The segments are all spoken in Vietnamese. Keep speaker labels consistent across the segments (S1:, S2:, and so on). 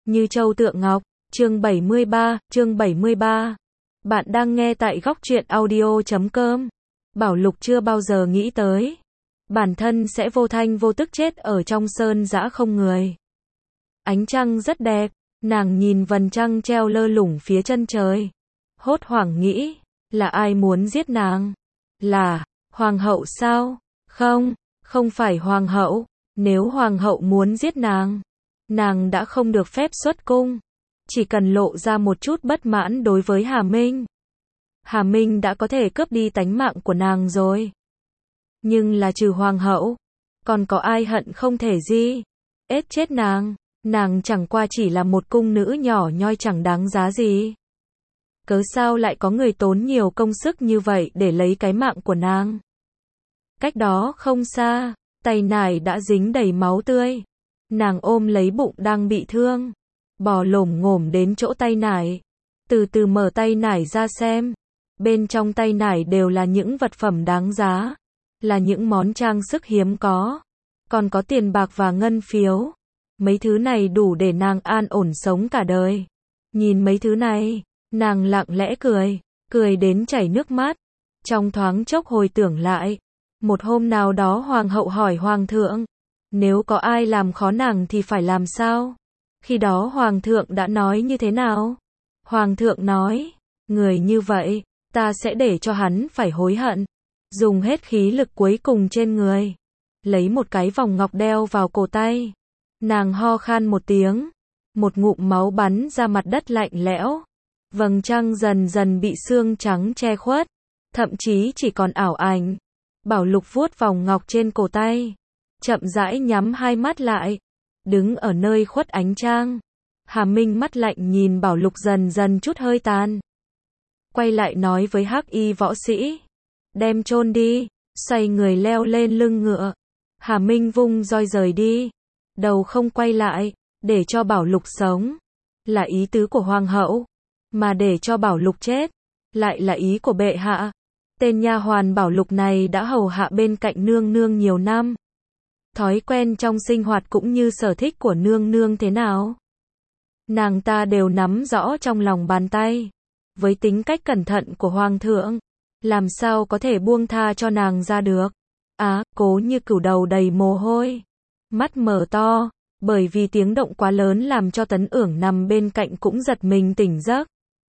S1: Như châu tượng ngọc, chương 73. Bạn đang nghe tại góc truyện audio.com. Bảo Lục chưa bao giờ nghĩ tới bản thân sẽ vô thanh vô tức chết ở trong sơn dã không người. Ánh trăng rất đẹp, nàng nhìn vầng trăng treo lơ lửng phía chân trời. Hốt hoảng nghĩ, là ai muốn giết nàng? Là hoàng hậu sao? Không phải hoàng hậu. Nếu hoàng hậu muốn giết nàng đã không được phép xuất cung. Chỉ cần lộ ra một chút bất mãn đối với Hà Minh đã có thể cướp đi tánh mạng của nàng rồi. Nhưng là trừ hoàng hậu, còn có ai hận không thể chết nàng chẳng qua chỉ là một cung nữ nhỏ nhoi chẳng đáng giá gì. Cớ sao lại có người tốn nhiều công sức như vậy để lấy cái mạng của nàng? Cách đó không xa, tay nải đã dính đầy máu tươi. Nàng ôm lấy bụng đang bị thương, bò lổm ngổm đến chỗ tay nải, từ từ mở tay nải ra xem. Bên trong tay nải đều là những vật phẩm đáng giá, là những món trang sức hiếm có, còn có tiền bạc và ngân phiếu. Mấy thứ này đủ để nàng an ổn sống cả đời. Nhìn mấy thứ này, nàng lặng lẽ cười đến chảy nước mắt. Trong thoáng chốc hồi tưởng lại, một hôm nào đó hoàng hậu hỏi hoàng thượng, nếu có ai làm khó nàng thì phải làm sao? Khi đó hoàng thượng đã nói như thế nào? Hoàng thượng nói, người như vậy, ta sẽ để cho hắn phải hối hận. Dùng hết khí lực cuối cùng trên người, lấy một cái vòng ngọc đeo vào cổ tay. Nàng ho khan một tiếng, một ngụm máu bắn ra mặt đất lạnh lẽo. Vầng trăng dần dần bị sương trắng che khuất, thậm chí chỉ còn ảo ảnh. Bảo Lục vuốt vòng ngọc trên cổ tay, chậm rãi nhắm hai mắt lại, đứng ở nơi khuất ánh trăng. Hà Minh mắt lạnh nhìn Bảo Lục dần dần chút hơi tàn. Quay lại nói với hắc y võ sĩ, đem chôn đi, xoay người leo lên lưng ngựa. Hà Minh vung roi rời đi, đầu không quay lại, để cho Bảo Lục sống, là ý tứ của hoàng hậu, mà để cho Bảo Lục chết, lại là ý của bệ hạ. Tên nha hoàn Bảo Lục này đã hầu hạ bên cạnh nương nương nhiều năm. Thói quen trong sinh hoạt cũng như sở thích của nương nương thế nào, nàng ta đều nắm rõ trong lòng bàn tay. Với tính cách cẩn thận của hoàng thượng, làm sao có thể buông tha cho nàng ra được? Cố Như Cửu đầu đầy mồ hôi, mắt mở to, bởi vì tiếng động quá lớn làm cho Tấn Ưởng nằm bên cạnh cũng giật mình tỉnh giấc.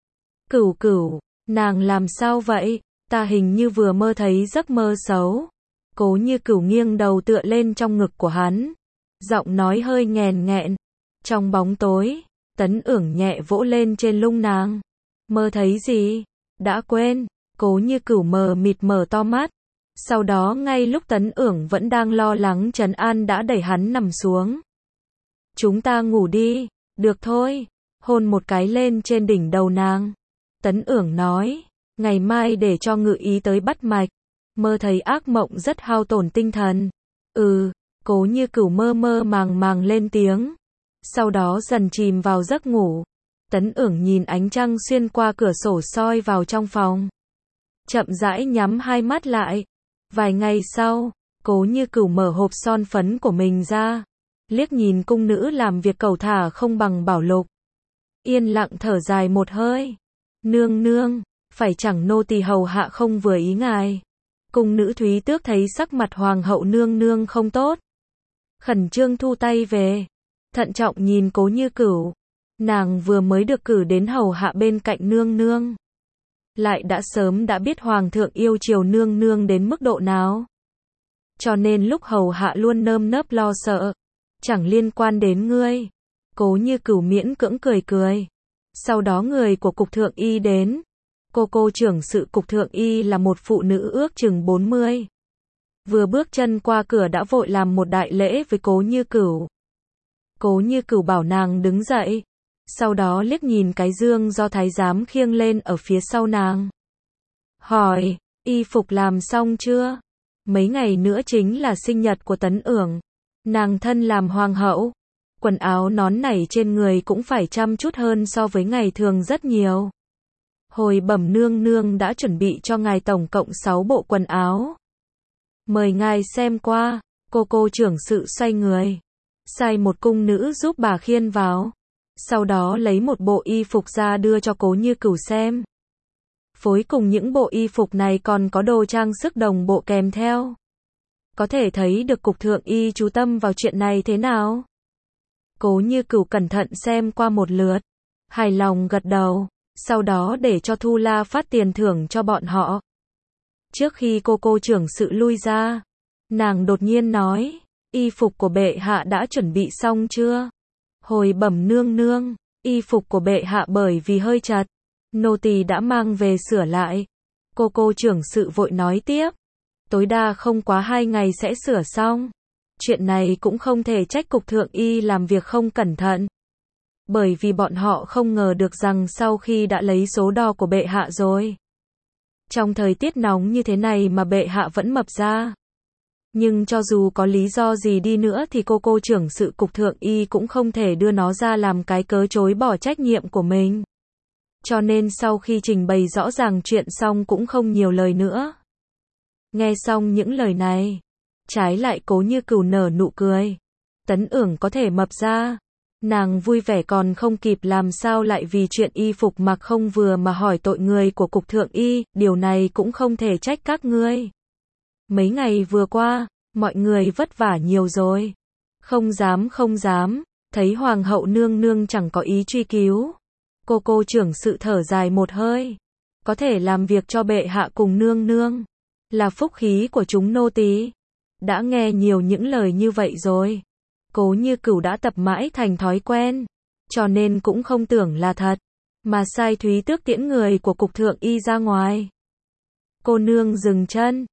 S1: Cửu, nàng làm sao vậy? Ta hình như vừa mơ thấy giấc mơ xấu. Cố Như Cửu nghiêng đầu tựa lên trong ngực của hắn, giọng nói hơi nghèn nghẹn. Trong bóng tối, Tấn Ưởng nhẹ vỗ lên trên lưng nàng. Mơ thấy gì? Đã quên. Cố Như Cửu mờ mịt mở to mắt. Sau đó ngay lúc Tấn Ưởng vẫn đang lo lắng trấn an đã đẩy hắn nằm xuống. Chúng ta ngủ đi, được thôi. Hôn một cái lên trên đỉnh đầu nàng. Tấn Ưởng nói, ngày mai để cho ngự ý tới bắt mạch. Mơ thấy ác mộng rất hao tổn tinh thần. Cố Như Cửu mơ mơ màng lên tiếng. Sau đó dần chìm vào giấc ngủ. Tấn Ưởng nhìn ánh trăng xuyên qua cửa sổ soi vào trong phòng, chậm rãi nhắm hai mắt lại. Vài ngày sau, Cố Như Cửu mở hộp son phấn của mình ra, liếc nhìn cung nữ làm việc cẩu thả không bằng Bảo Lục, yên lặng thở dài một hơi. Nương, phải chẳng nô tỳ hầu hạ không vừa ý ngài? Cung nữ Thúy Tước thấy sắc mặt hoàng hậu nương không tốt, khẩn trương thu tay về, thận trọng nhìn Cố Như Cửu. Nàng vừa mới được cử đến hầu hạ bên cạnh nương, lại đã sớm đã biết hoàng thượng yêu chiều nương đến mức độ nào, cho nên lúc hầu hạ luôn nơm nớp lo sợ. Chẳng liên quan đến ngươi. Cố Như Cửu miễn cưỡng cười. Sau đó người của cục thượng y đến. Cô trưởng sự cục thượng y là một phụ nữ ước chừng 40. Vừa bước chân qua cửa đã vội làm một đại lễ với Cố Như Cửu. Cố Như Cửu bảo nàng đứng dậy, sau đó liếc nhìn cái dương do thái giám khiêng lên ở phía sau nàng. Hỏi, y phục làm xong chưa? Mấy ngày nữa chính là sinh nhật của Tấn Ưởng. Nàng thân làm hoàng hậu, quần áo nón nảy trên người cũng phải chăm chút hơn so với ngày thường rất nhiều. Hồi bẩm nương đã chuẩn bị cho ngài tổng cộng 6 bộ quần áo. Mời ngài xem qua. Cô trưởng sự xoay người, sai một cung nữ giúp bà khiêng vào. Sau đó lấy một bộ y phục ra đưa cho Cố Như Cửu xem. Phối cùng những bộ y phục này còn có đồ trang sức đồng bộ kèm theo. Có thể thấy được cục thượng y chú tâm vào chuyện này thế nào. Cố Như Cửu cẩn thận xem qua một lượt, hài lòng gật đầu, sau đó để cho Thu La phát tiền thưởng cho bọn họ. Trước khi cô trưởng sự lui ra, nàng đột nhiên nói, y phục của bệ hạ đã chuẩn bị xong chưa? Hồi bẩm nương nương, y phục của bệ hạ bởi vì hơi chật, nô tỳ đã mang về sửa lại. Cô trưởng sự vội nói tiếp, tối đa không quá 2 ngày sẽ sửa xong. Chuyện này cũng không thể trách cục thượng y làm việc không cẩn thận. Bởi vì bọn họ không ngờ được rằng sau khi đã lấy số đo của bệ hạ rồi, trong thời tiết nóng như thế này mà bệ hạ vẫn mập ra. Nhưng cho dù có lý do gì đi nữa thì cô trưởng sự cục thượng y cũng không thể đưa nó ra làm cái cớ chối bỏ trách nhiệm của mình. Cho nên sau khi trình bày rõ ràng chuyện xong cũng không nhiều lời nữa. Nghe xong những lời này, trái lại Cố Như Cửu nở nụ cười. Tấn Ưởng có thể mập ra. Nàng vui vẻ còn không kịp làm sao lại vì chuyện y phục mặc không vừa mà hỏi tội người của cục thượng y, điều này cũng không thể trách các ngươi. Mấy ngày vừa qua, mọi người vất vả nhiều rồi. Không dám, thấy hoàng hậu nương nương chẳng có ý truy cứu. Cô trưởng sự thở dài một hơi. Có thể làm việc cho bệ hạ cùng nương nương, là phúc khí của chúng nô tỳ. Đã nghe nhiều những lời như vậy rồi. Cố Như Cửu đã tập mãi thành thói quen, cho nên cũng không tưởng là thật, mà sai Thúy Tước tiễn người của cục thượng y ra ngoài. Cô nương dừng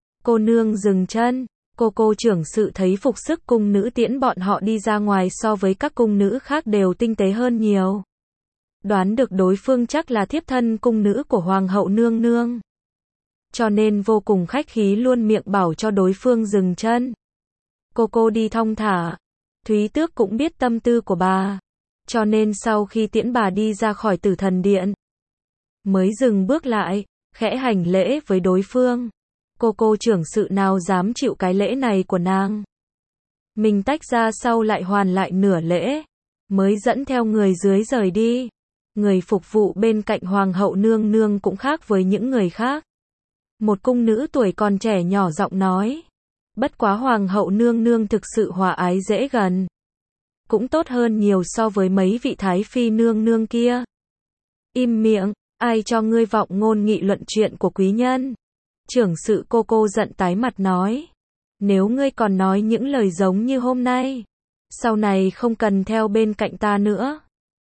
S1: chân, cô trưởng sự thấy phục sức cung nữ tiễn bọn họ đi ra ngoài so với các cung nữ khác đều tinh tế hơn nhiều. Đoán được đối phương chắc là thiếp thân cung nữ của hoàng hậu nương nương. Cho nên vô cùng khách khí luôn miệng bảo cho đối phương dừng chân. Cô đi thong thả. Thúy Tước cũng biết tâm tư của bà, cho nên sau khi tiễn bà đi ra khỏi Tử Thần Điện, mới dừng bước lại, khẽ hành lễ với đối phương. Cô trưởng sự nào dám chịu cái lễ này của nàng. Mình tách ra sau lại hoàn lại nửa lễ, mới dẫn theo người dưới rời đi. Người phục vụ bên cạnh hoàng hậu nương nương cũng khác với những người khác. Một cung nữ tuổi còn trẻ nhỏ giọng nói. Bất quá hoàng hậu nương nương thực sự hòa ái dễ gần. Cũng tốt hơn nhiều so với mấy vị thái phi nương nương kia. Im miệng, ai cho ngươi vọng ngôn nghị luận chuyện của quý nhân. Trưởng sự cô giận tái mặt nói. Nếu ngươi còn nói những lời giống như hôm nay, sau này không cần theo bên cạnh ta nữa.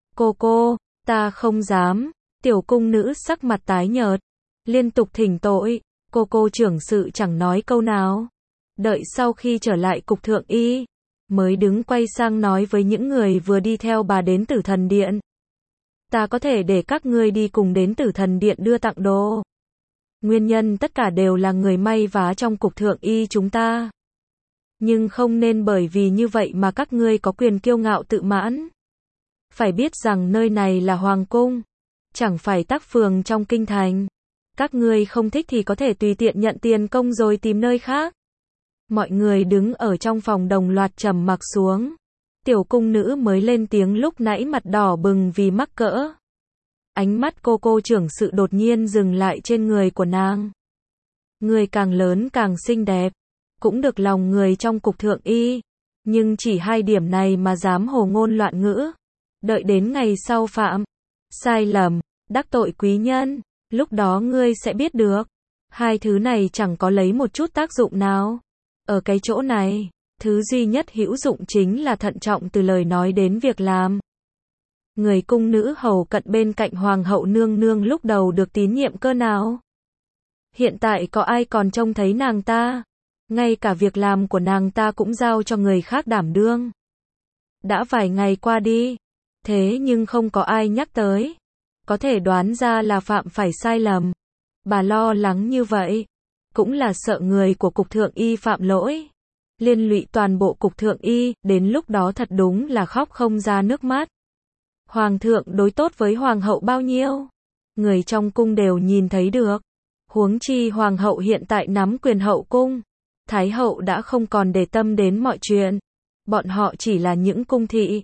S1: Ta không dám. Tiểu cung nữ sắc mặt tái nhợt, liên tục thỉnh tội. Cô trưởng sự chẳng nói câu nào. Đợi sau khi trở lại cục thượng y, mới đứng quay sang nói với những người vừa đi theo bà đến Tử Thần Điện. Ta có thể để các ngươi đi cùng đến Tử Thần Điện đưa tặng đồ. Nguyên nhân tất cả đều là người may vá trong cục thượng y chúng ta. Nhưng không nên bởi vì như vậy mà các ngươi có quyền kiêu ngạo tự mãn. Phải biết rằng nơi này là hoàng cung, chẳng phải tác phường trong kinh thành. Các ngươi không thích thì có thể tùy tiện nhận tiền công rồi tìm nơi khác. Mọi người đứng ở trong phòng đồng loạt trầm mặc xuống. Tiểu cung nữ mới lên tiếng lúc nãy mặt đỏ bừng vì mắc cỡ. Ánh mắt cô trưởng sự đột nhiên dừng lại trên người của nàng. Người càng lớn càng xinh đẹp, cũng được lòng người trong cục thượng y. Nhưng chỉ 2 điểm này mà dám hồ ngôn loạn ngữ. Đợi đến ngày sau phạm sai lầm, đắc tội quý nhân, lúc đó ngươi sẽ biết được. 2 thứ này chẳng có lấy một chút tác dụng nào. Ở cái chỗ này, thứ duy nhất hữu dụng chính là thận trọng từ lời nói đến việc làm. Người cung nữ hầu cận bên cạnh hoàng hậu nương nương lúc đầu được tín nhiệm cơ nào? Hiện tại có ai còn trông thấy nàng ta? Ngay cả việc làm của nàng ta cũng giao cho người khác đảm đương. Đã vài ngày qua đi, thế nhưng không có ai nhắc tới. Có thể đoán ra là phạm phải sai lầm. Bà lo lắng như vậy, cũng là sợ người của cục thượng y phạm lỗi, liên lụy toàn bộ cục thượng y, đến lúc đó thật đúng là khóc không ra nước mắt. Hoàng thượng đối tốt với hoàng hậu bao nhiêu, người trong cung đều nhìn thấy được. Huống chi hoàng hậu hiện tại nắm quyền hậu cung, thái hậu đã không còn để tâm đến mọi chuyện. Bọn họ chỉ là những cung thị,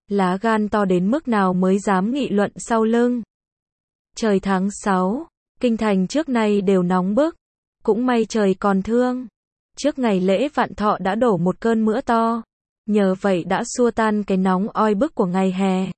S1: lá gan to đến mức nào mới dám nghị luận sau lưng. Trời tháng 6, kinh thành trước nay đều nóng bức, cũng may trời còn thương. Trước ngày lễ Vạn Thọ đã đổ một cơn mưa to, nhờ vậy đã xua tan cái nóng oi bức của ngày hè.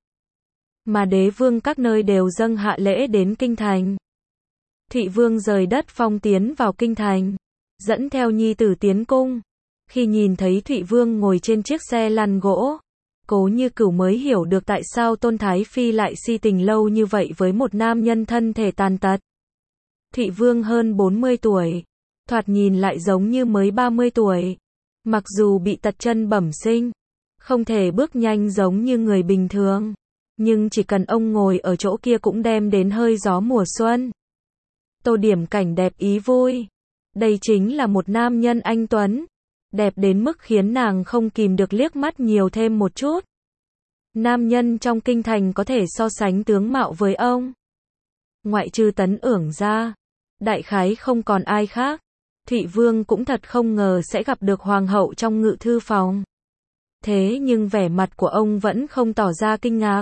S1: Mà đế vương các nơi đều dâng hạ lễ đến kinh thành. Thụy Vương rời đất Phong tiến vào kinh thành, dẫn theo nhi tử tiến cung. Khi nhìn thấy Thụy Vương ngồi trên chiếc xe lăn gỗ, Cố Như Cửu mới hiểu được tại sao Tôn Thái Phi lại si tình lâu như vậy với một nam nhân thân thể tàn tật. Thụy Vương hơn 40 tuổi, thoạt nhìn lại giống như mới 30 tuổi. Mặc dù bị tật chân bẩm sinh, không thể bước nhanh giống như người bình thường, nhưng chỉ cần ông ngồi ở chỗ kia cũng đem đến hơi gió mùa xuân. Tô điểm cảnh đẹp ý vui. Đây chính là một nam nhân anh tuấn, đẹp đến mức khiến nàng không kìm được liếc mắt nhiều thêm một chút. Nam nhân trong kinh thành có thể so sánh tướng mạo với ông, ngoại trừ Tấn Ưởng ra, đại khái không còn ai khác. Thụy Vương cũng thật không ngờ sẽ gặp được hoàng hậu trong ngự thư phòng. Thế nhưng vẻ mặt của ông vẫn không tỏ ra kinh ngạc,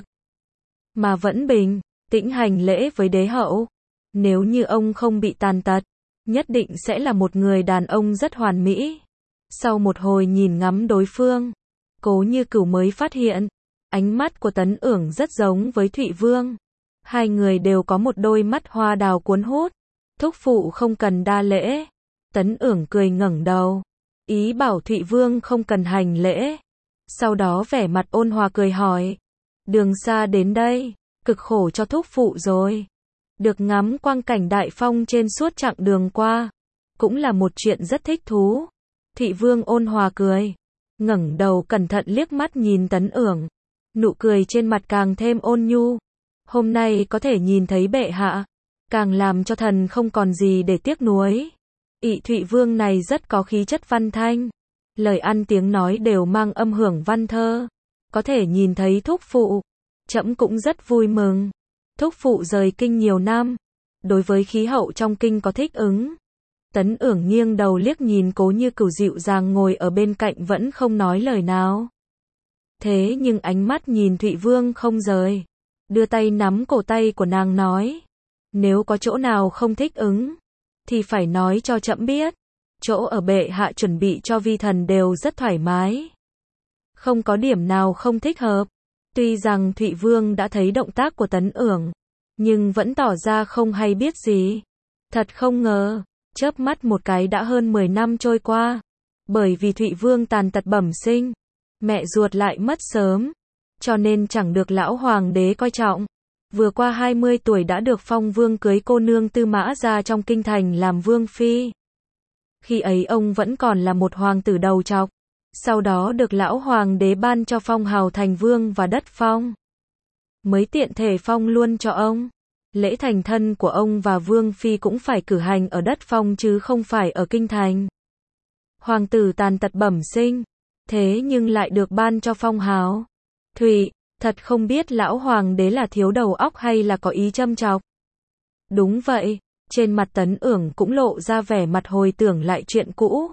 S1: mà vẫn bình tĩnh hành lễ với đế hậu. Nếu như ông không bị tàn tật, nhất định sẽ là một người đàn ông rất hoàn mỹ. Sau một hồi nhìn ngắm đối phương, Cố Như Cửu mới phát hiện, ánh mắt của Tấn Ưởng rất giống với Thụy Vương. Hai người đều có một đôi mắt hoa đào cuốn hút. Thúc phụ không cần đa lễ. Tấn Ưởng cười ngẩng đầu, ý bảo Thụy Vương không cần hành lễ. Sau đó vẻ mặt ôn hòa cười hỏi, đường xa đến đây, cực khổ cho thúc phụ rồi. Được ngắm quang cảnh đại phong trên suốt chặng đường qua, cũng là một chuyện rất thích thú. Thụy Vương ôn hòa cười, ngẩng đầu cẩn thận liếc mắt nhìn Tấn Ưởng, nụ cười trên mặt càng thêm ôn nhu. Hôm nay có thể nhìn thấy bệ hạ, càng làm cho thần không còn gì để tiếc nuối. Ỷ Thụy Vương này rất có khí chất văn thanh, lời ăn tiếng nói đều mang âm hưởng văn thơ. Có thể nhìn thấy thúc phụ, trẫm cũng rất vui mừng. Thúc phụ rời kinh nhiều năm, đối với khí hậu trong kinh có thích ứng. Tấn Ưởng nghiêng đầu liếc nhìn Cố Như Cửu dịu dàng ngồi ở bên cạnh vẫn không nói lời nào. Thế nhưng ánh mắt nhìn Thụy Vương không rời, đưa tay nắm cổ tay của nàng nói, nếu có chỗ nào không thích ứng, thì phải nói cho trẫm biết. Chỗ ở bệ hạ chuẩn bị cho vi thần đều rất thoải mái, không có điểm nào không thích hợp. Tuy rằng Thụy Vương đã thấy động tác của Tấn Ưởng, nhưng vẫn tỏ ra không hay biết gì. Thật không ngờ, chớp mắt một cái đã hơn 10 năm trôi qua. Bởi vì Thụy Vương tàn tật bẩm sinh, mẹ ruột lại mất sớm, cho nên chẳng được lão hoàng đế coi trọng. Vừa qua 20 tuổi đã được phong vương cưới cô nương Tư Mã Gia trong kinh thành làm vương phi. Khi ấy ông vẫn còn là một hoàng tử đầu trọc. Sau đó được lão hoàng đế ban cho phong hào thành vương và đất phong. Mới tiện thể phong luôn cho ông. Lễ thành thân của ông và vương phi cũng phải cử hành ở đất phong chứ không phải ở kinh thành. Hoàng tử tàn tật bẩm sinh, thế nhưng lại được ban cho phong hào. Thụy, thật không biết lão hoàng đế là thiếu đầu óc hay là có ý châm chọc. Đúng vậy, trên mặt Tấn Ưởng cũng lộ ra vẻ mặt hồi tưởng lại chuyện cũ.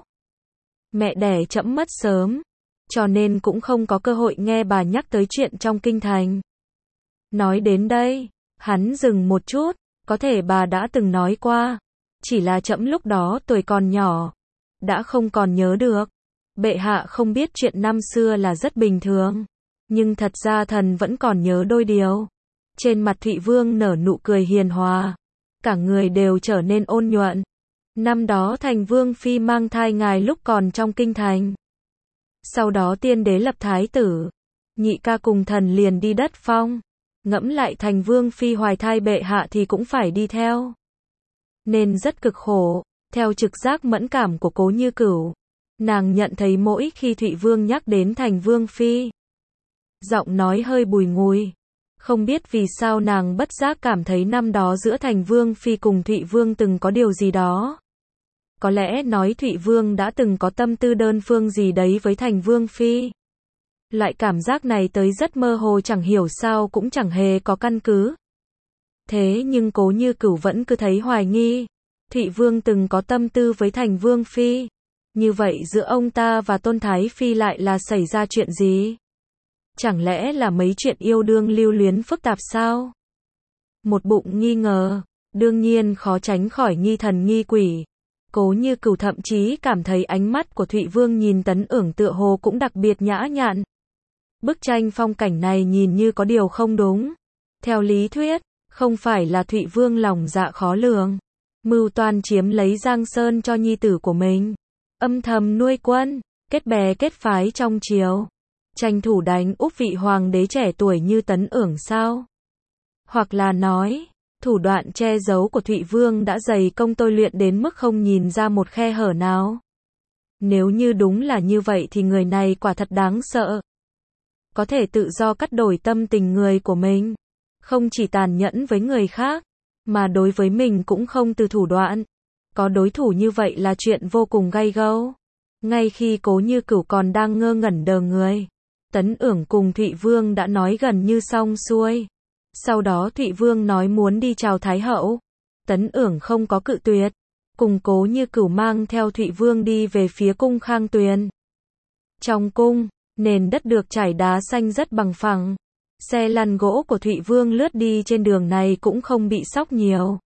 S1: Mẹ đẻ trẫm mất sớm, cho nên cũng không có cơ hội nghe bà nhắc tới chuyện trong kinh thành. Nói đến đây, hắn dừng một chút, có thể bà đã từng nói qua, chỉ là trẫm lúc đó tuổi còn nhỏ, đã không còn nhớ được. Bệ hạ không biết chuyện năm xưa là rất bình thường, nhưng thật ra thần vẫn còn nhớ đôi điều. Trên mặt Thụy Vương nở nụ cười hiền hòa, cả người đều trở nên ôn nhuận. Năm đó thành vương phi mang thai ngài lúc còn trong kinh thành. Sau đó tiên đế lập thái tử, nhị ca cùng thần liền đi đất phong. Ngẫm lại thành vương phi hoài thai bệ hạ thì cũng phải đi theo, nên rất cực khổ. Theo trực giác mẫn cảm của Cố Như Cửu, nàng nhận thấy mỗi khi Thụy Vương nhắc đến thành vương phi, giọng nói hơi bùi ngùi. Không biết vì sao nàng bất giác cảm thấy năm đó giữa thành vương phi cùng Thụy Vương từng có điều gì đó. Có lẽ nói Thụy Vương đã từng có tâm tư đơn phương gì đấy với thành vương phi. Loại cảm giác này tới rất mơ hồ, chẳng hiểu sao cũng chẳng hề có căn cứ. Thế nhưng Cố Như Cửu vẫn cứ thấy hoài nghi, Thụy Vương từng có tâm tư với thành vương phi. Như vậy giữa ông ta và Tôn Thái Phi lại là xảy ra chuyện gì? Chẳng lẽ là mấy chuyện yêu đương lưu luyến phức tạp sao? Một bụng nghi ngờ, đương nhiên khó tránh khỏi nghi thần nghi quỷ. Cố Như Cửu thậm chí cảm thấy ánh mắt của Thụy Vương nhìn Tấn Ưởng tựa hồ cũng đặc biệt nhã nhặn. Bức tranh phong cảnh này nhìn như có điều không đúng. Theo lý thuyết, không phải là Thụy Vương lòng dạ khó lường, mưu toan chiếm lấy Giang Sơn cho nhi tử của mình, âm thầm nuôi quân, kết bè kết phái trong triều, tranh thủ đánh úp vị hoàng đế trẻ tuổi như Tấn Ưởng sao? Hoặc là nói, thủ đoạn che giấu của Thụy Vương đã dày công tôi luyện đến mức không nhìn ra một khe hở nào. Nếu như đúng là như vậy thì người này quả thật đáng sợ. Có thể tự do cắt đổi tâm tình người của mình, không chỉ tàn nhẫn với người khác, mà đối với mình cũng không từ thủ đoạn. Có đối thủ như vậy là chuyện vô cùng gay gẫm. Ngay khi Cố Như Cửu còn đang ngơ ngẩn đờ người, Tấn Ưởng cùng Thụy Vương đã nói gần như xong xuôi. Sau đó Thụy Vương nói muốn đi chào Thái Hậu. Tấn Ưởng không có cự tuyệt, cùng Cố Như Cửu mang theo Thụy Vương đi về phía cung Khang Tuyền. Trong cung, nền đất được trải đá xanh rất bằng phẳng. Xe lăn gỗ của Thụy Vương lướt đi trên đường này cũng không bị xóc nhiều.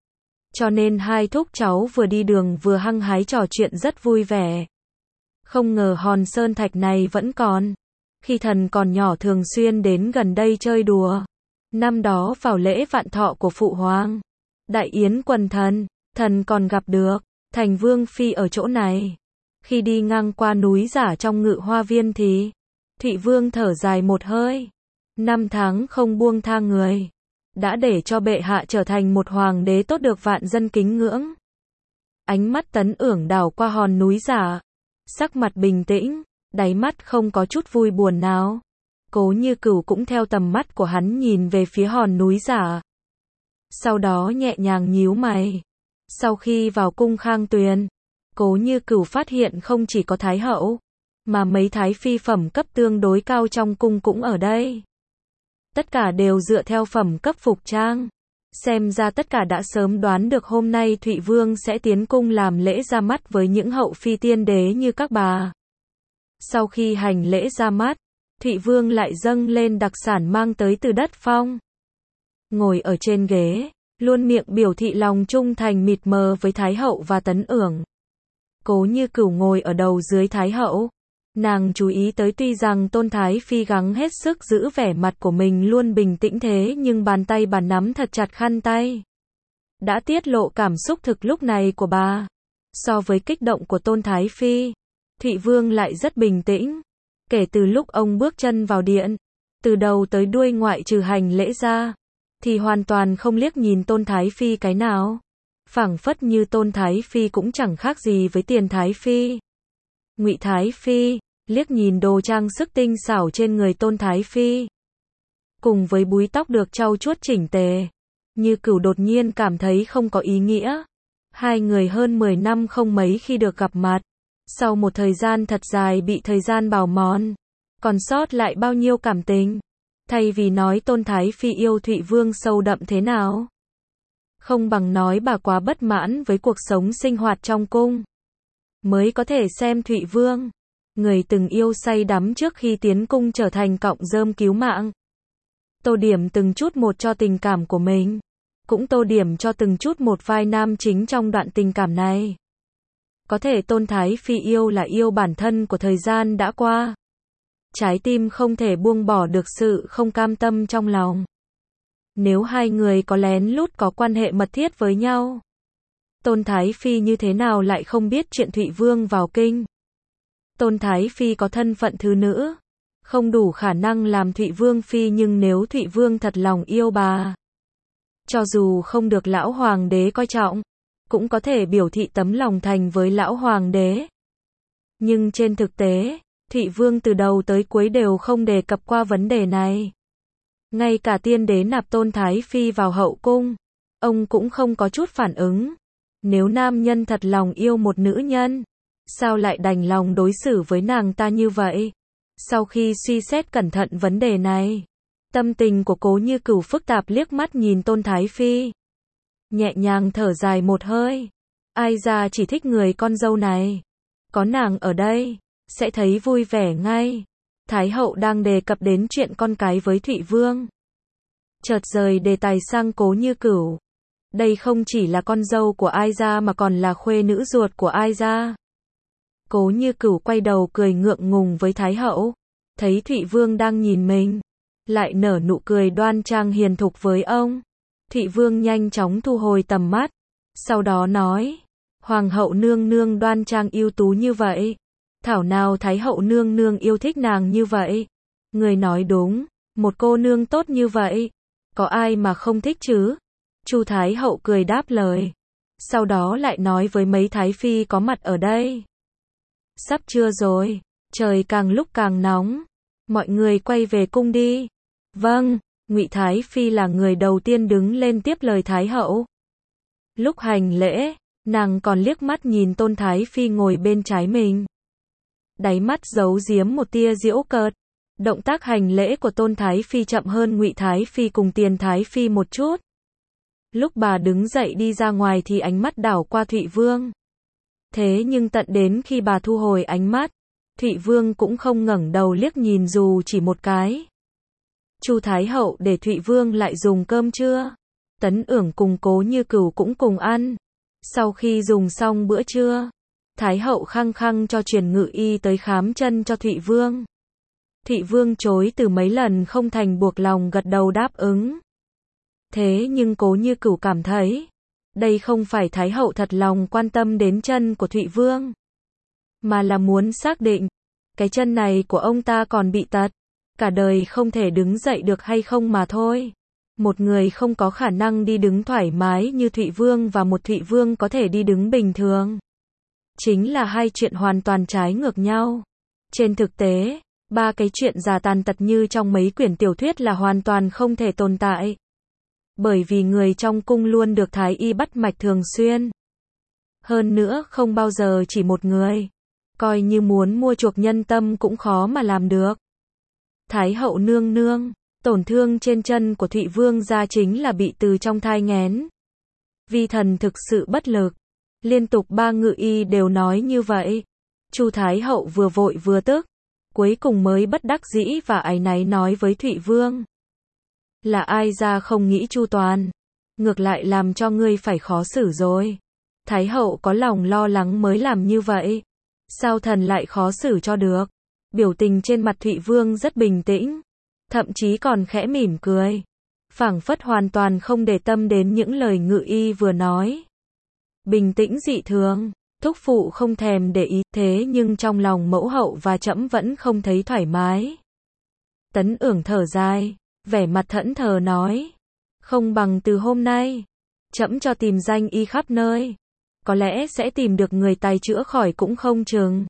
S1: Cho nên hai thúc cháu vừa đi đường vừa hăng hái trò chuyện rất vui vẻ. Không ngờ hòn sơn thạch này vẫn còn. Khi thần còn nhỏ thường xuyên đến gần đây chơi đùa. Năm đó vào lễ vạn thọ của Phụ Hoàng, đại yến quần thần còn gặp được Thành Vương Phi ở chỗ này. Khi đi ngang qua núi Giả trong Ngự Hoa Viên thì Thụy Vương thở dài một hơi. 5 tháng không buông tha người, đã để cho bệ hạ trở thành một hoàng đế tốt được vạn dân kính ngưỡng. Ánh mắt Tấn Ưởng đảo qua hòn núi Giả, sắc mặt bình tĩnh, đáy mắt không có chút vui buồn nào. Cố Như Cửu cũng theo tầm mắt của hắn nhìn về phía hòn núi Giả. Sau đó nhẹ nhàng nhíu mày. Sau khi vào cung Khang Tuyền, Cố Như Cửu phát hiện không chỉ có Thái Hậu, mà mấy thái phi phẩm cấp tương đối cao trong cung cũng ở đây. Tất cả đều dựa theo phẩm cấp phục trang. Xem ra tất cả đã sớm đoán được hôm nay Thụy Vương sẽ tiến cung làm lễ ra mắt với những hậu phi tiên đế như các bà. Sau khi hành lễ ra mắt, Thụy Vương lại dâng lên đặc sản mang tới từ đất phong. Ngồi ở trên ghế, luôn miệng biểu thị lòng trung thành mịt mờ với Thái Hậu và Tấn Ưởng. Cố Như Cửu ngồi ở đầu dưới Thái Hậu. Nàng chú ý tới tuy rằng Tôn Thái Phi gắng hết sức giữ vẻ mặt của mình luôn bình tĩnh thế nhưng bàn tay bà nắm thật chặt khăn tay. Đã tiết lộ cảm xúc thực lúc này của bà. So với kích động của Tôn Thái Phi, Thụy Vương lại rất bình tĩnh. Kể từ lúc ông bước chân vào điện, từ đầu tới đuôi ngoại trừ hành lễ ra, thì hoàn toàn không liếc nhìn Tôn Thái Phi cái nào. Phảng phất như Tôn Thái Phi cũng chẳng khác gì với Tiền Thái Phi. Ngụy Thái Phi liếc nhìn đồ trang sức tinh xảo trên người Tôn Thái Phi, cùng với búi tóc được trau chuốt chỉnh tề, Như Cửu đột nhiên cảm thấy không có ý nghĩa. Hai người hơn 10 năm không mấy khi được gặp mặt, sau một thời gian thật dài bị thời gian bào mòn, còn sót lại bao nhiêu cảm tình. Thay vì nói Tôn Thái Phi yêu Thụy Vương sâu đậm thế nào, không bằng nói bà quá bất mãn với cuộc sống sinh hoạt trong cung, mới có thể xem Thụy Vương, người từng yêu say đắm trước khi tiến cung trở thành cọng rơm cứu mạng. Tô điểm từng chút một cho tình cảm của mình, cũng tô điểm cho từng chút một vai nam chính trong đoạn tình cảm này. Có thể Tôn Thái Phi yêu là yêu bản thân của thời gian đã qua. Trái tim không thể buông bỏ được sự không cam tâm trong lòng. Nếu hai người có lén lút có quan hệ mật thiết với nhau, Tôn Thái Phi như thế nào lại không biết chuyện Thụy Vương vào kinh. Tôn Thái Phi có thân phận thứ nữ, không đủ khả năng làm Thụy Vương Phi, nhưng nếu Thụy Vương thật lòng yêu bà, cho dù không được lão hoàng đế coi trọng, cũng có thể biểu thị tấm lòng thành với lão hoàng đế. Nhưng trên thực tế, Thụy Vương từ đầu tới cuối đều không đề cập qua vấn đề này. Ngay cả tiên đế nạp Tôn Thái Phi vào hậu cung, ông cũng không có chút phản ứng. Nếu nam nhân thật lòng yêu một nữ nhân, sao lại đành lòng đối xử với nàng ta như vậy? Sau khi suy xét cẩn thận vấn đề này, tâm tình của Cố Như Cửu phức tạp, liếc mắt nhìn Tôn Thái Phi, nhẹ nhàng thở dài một hơi. Ai ra chỉ thích người con dâu này, có nàng ở đây, sẽ thấy vui vẻ ngay. Thái hậu đang đề cập đến chuyện con cái với Thụy Vương. Chợt rời đề tài sang Cố Như Cửu. Đây không chỉ là con dâu của Ai gia mà còn là khuê nữ ruột của Ai gia. Cố Như Cửu quay đầu cười ngượng ngùng với Thái hậu. Thấy Thụy Vương đang nhìn mình, lại nở nụ cười đoan trang hiền thục với ông. Thụy Vương nhanh chóng thu hồi tầm mắt. Sau đó nói, Hoàng hậu nương nương đoan trang ưu tú như vậy. Thảo nào Thái hậu nương nương yêu thích nàng như vậy. Người nói đúng, một cô nương tốt như vậy, có ai mà không thích chứ? Chu Thái hậu cười đáp lời. Sau đó lại nói với mấy thái phi có mặt ở đây. Sắp trưa rồi, trời càng lúc càng nóng. Mọi người quay về cung đi. Vâng, Ngụy Thái phi là người đầu tiên đứng lên tiếp lời Thái hậu. Lúc hành lễ, nàng còn liếc mắt nhìn Tôn Thái phi ngồi bên trái mình. Đáy mắt giấu giếm một tia giễu cợt. Động tác hành lễ của Tôn Thái phi chậm hơn Ngụy Thái phi cùng Tiền Thái phi một chút. Lúc bà đứng dậy đi ra ngoài thì ánh mắt đảo qua Thụy Vương. Thế nhưng tận đến khi bà thu hồi ánh mắt, Thụy Vương cũng không ngẩng đầu liếc nhìn dù chỉ một cái. Chu Thái hậu để Thụy Vương lại dùng cơm trưa. Tấn Ưởng cùng Cố Như Cửu cũng cùng ăn. Sau khi dùng xong bữa trưa, Thái hậu khăng khăng cho truyền ngự y tới khám chân cho Thụy Vương. Thụy Vương chối từ mấy lần không thành buộc lòng gật đầu đáp ứng. Thế nhưng Cố Như Cửu cảm thấy, đây không phải Thái hậu thật lòng quan tâm đến chân của Thụy Vương, mà là muốn xác định, cái chân này của ông ta còn bị tật, cả đời không thể đứng dậy được hay không mà thôi. Một người không có khả năng đi đứng thoải mái như Thụy Vương và một Thụy Vương có thể đi đứng bình thường. Chính là hai chuyện hoàn toàn trái ngược nhau. Trên thực tế, ba cái chuyện già tàn tật như trong mấy quyển tiểu thuyết là hoàn toàn không thể tồn tại. Bởi vì người trong cung luôn được thái y bắt mạch thường xuyên. Hơn nữa không bao giờ chỉ một người. Coi như muốn mua chuộc nhân tâm cũng khó mà làm được. Thái hậu nương nương, tổn thương trên chân của Thụy Vương gia chính là bị từ trong thai nghén. Vi thần thực sự bất lực. Liên tục ba ngự y đều nói như vậy. Chu Thái hậu vừa vội vừa tức. Cuối cùng mới bất đắc dĩ và áy náy nói với Thụy Vương. Là Ai gia không nghĩ chu toàn. Ngược lại làm cho ngươi phải khó xử rồi. Thái hậu có lòng lo lắng mới làm như vậy. Sao thần lại khó xử cho được? Biểu tình trên mặt Thụy Vương rất bình tĩnh. Thậm chí còn khẽ mỉm cười. Phảng phất hoàn toàn không để tâm đến những lời ngự y vừa nói. Bình tĩnh dị thường. Thúc phụ không thèm để ý, thế nhưng trong lòng mẫu hậu và trẫm vẫn không thấy thoải mái. Tấn Ưởng thở dài, vẻ mặt thẫn thờ nói. Không bằng từ hôm nay, trẫm cho tìm danh y khắp nơi. Có lẽ sẽ tìm được người tài chữa khỏi cũng không chừng.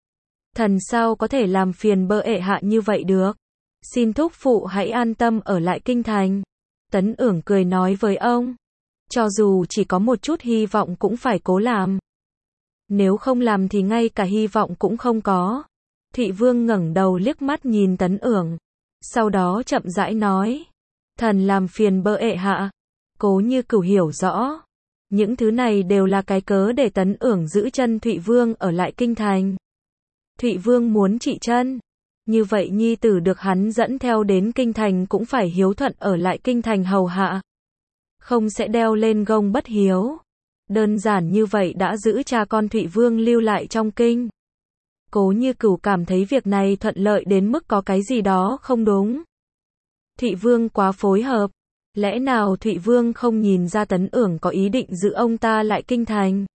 S1: Thần sao có thể làm phiền bệ hạ như vậy được. Xin thúc phụ hãy an tâm ở lại kinh thành. Tấn Ưởng cười nói với ông. Cho dù chỉ có một chút hy vọng cũng phải cố làm. Nếu không làm thì ngay cả hy vọng cũng không có. Thụy Vương ngẩng đầu liếc mắt nhìn Tấn Ưởng. Sau đó chậm rãi nói. Thần làm phiền bệ hạ. Cố Như Cửu hiểu rõ. Những thứ này đều là cái cớ để Tấn Ưởng giữ chân Thụy Vương ở lại kinh thành. Thụy Vương muốn trị chân. Như vậy nhi tử được hắn dẫn theo đến kinh thành cũng phải hiếu thuận ở lại kinh thành hầu hạ. Không sẽ đeo lên gông bất hiếu. Đơn giản như vậy đã giữ cha con Thụy Vương lưu lại trong kinh. Cố Như Cửu cảm thấy việc này thuận lợi đến mức có cái gì đó không đúng. Thụy Vương quá phối hợp. Lẽ nào Thụy Vương không nhìn ra Tấn Ưởng có ý định giữ ông ta lại kinh thành?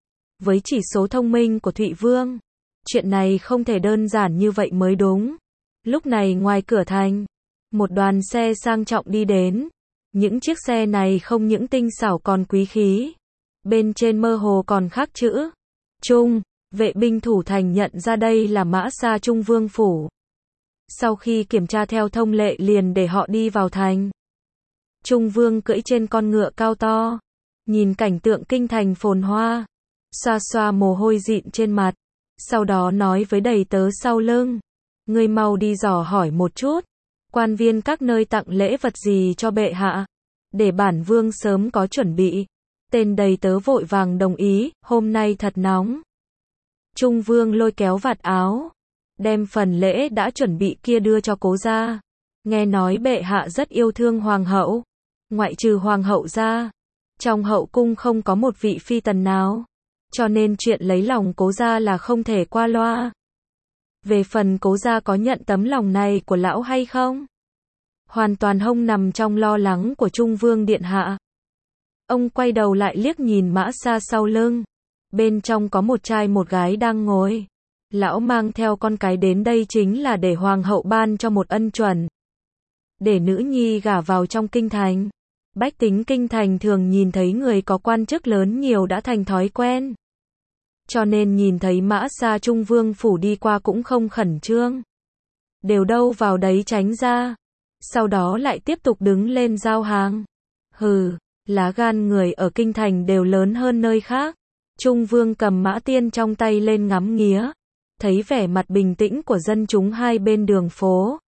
S1: Với chỉ số thông minh của Thụy Vương, chuyện này không thể đơn giản như vậy mới đúng. Lúc này ngoài cửa thành, một đoàn xe sang trọng đi đến. Những chiếc xe này không những tinh xảo còn quý khí. Bên trên mơ hồ còn khắc chữ Trung. Vệ binh thủ thành nhận ra đây là Mã Sa Trung Vương phủ. Sau khi kiểm tra theo thông lệ liền để họ đi vào thành. Trung Vương cưỡi trên con ngựa cao to, nhìn cảnh tượng kinh thành phồn hoa, xoa xoa mồ hôi dịn trên mặt, sau đó nói với đầy tớ sau lưng, ngươi mau đi dò hỏi một chút, quan viên các nơi tặng lễ vật gì cho bệ hạ, để bản vương sớm có chuẩn bị. Tên đầy tớ vội vàng đồng ý, hôm nay thật nóng. Trung Vương lôi kéo vạt áo, đem phần lễ đã chuẩn bị kia đưa cho cố gia. Nghe nói bệ hạ rất yêu thương hoàng hậu, ngoại trừ hoàng hậu ra, trong hậu cung không có một vị phi tần nào, cho nên chuyện lấy lòng cố gia là không thể qua loa. Về phần cố gia có nhận tấm lòng này của lão hay không? Hoàn toàn không nằm trong lo lắng của Trung Vương điện hạ. Ông quay đầu lại liếc nhìn mã xa sau lưng. Bên trong có một trai một gái đang ngồi. Lão mang theo con cái đến đây chính là để hoàng hậu ban cho một ân chuẩn. Để nữ nhi gả vào trong kinh thành. Bách tính kinh thành thường nhìn thấy người có quan chức lớn nhiều đã thành thói quen. Cho nên nhìn thấy mã xa Trung Vương phủ đi qua cũng không khẩn trương. Đều đâu vào đấy tránh ra. Sau đó lại tiếp tục đứng lên giao hàng. Hừ, lá gan người ở kinh thành đều lớn hơn nơi khác. Trung Vương cầm mã tiên trong tay lên ngắm nghía. Thấy vẻ mặt bình tĩnh của dân chúng hai bên đường phố.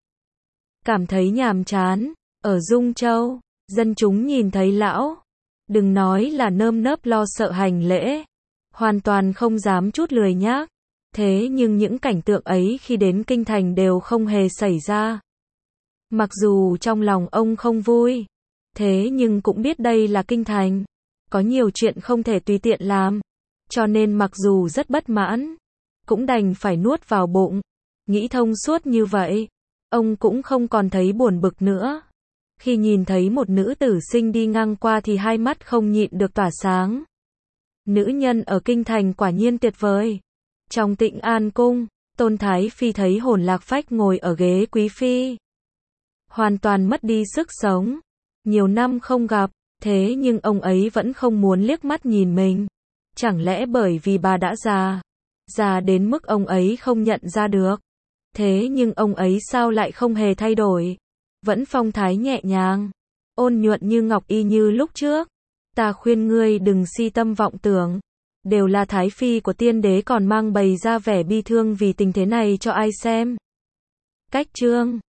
S1: Cảm thấy nhàm chán. Ở Dung Châu, dân chúng nhìn thấy lão. Đừng nói là nơm nớp lo sợ hành lễ. Hoàn toàn không dám chút lười nhác. Thế nhưng những cảnh tượng ấy khi đến kinh thành đều không hề xảy ra. Mặc dù trong lòng ông không vui, thế nhưng cũng biết đây là kinh thành, có nhiều chuyện không thể tùy tiện làm, cho nên mặc dù rất bất mãn, cũng đành phải nuốt vào bụng. Nghĩ thông suốt như vậy, ông cũng không còn thấy buồn bực nữa. Khi nhìn thấy một nữ tử xinh đi ngang qua thì hai mắt không nhịn được tỏa sáng. Nữ nhân ở kinh thành quả nhiên tuyệt vời. Trong Tịnh An cung, Tôn Thái Phi thấy hồn lạc phách ngồi ở ghế quý phi. Hoàn toàn mất đi sức sống. Nhiều năm không gặp, thế nhưng ông ấy vẫn không muốn liếc mắt nhìn mình. Chẳng lẽ bởi vì bà đã già? Già đến mức ông ấy không nhận ra được. Thế nhưng ông ấy sao lại không hề thay đổi? Vẫn phong thái nhẹ nhàng, ôn nhuận như ngọc y như lúc trước. Ta khuyên ngươi đừng si tâm vọng tưởng. Đều là thái phi của tiên đế còn mang bày ra vẻ bi thương vì tình thế này cho ai xem. Cách chương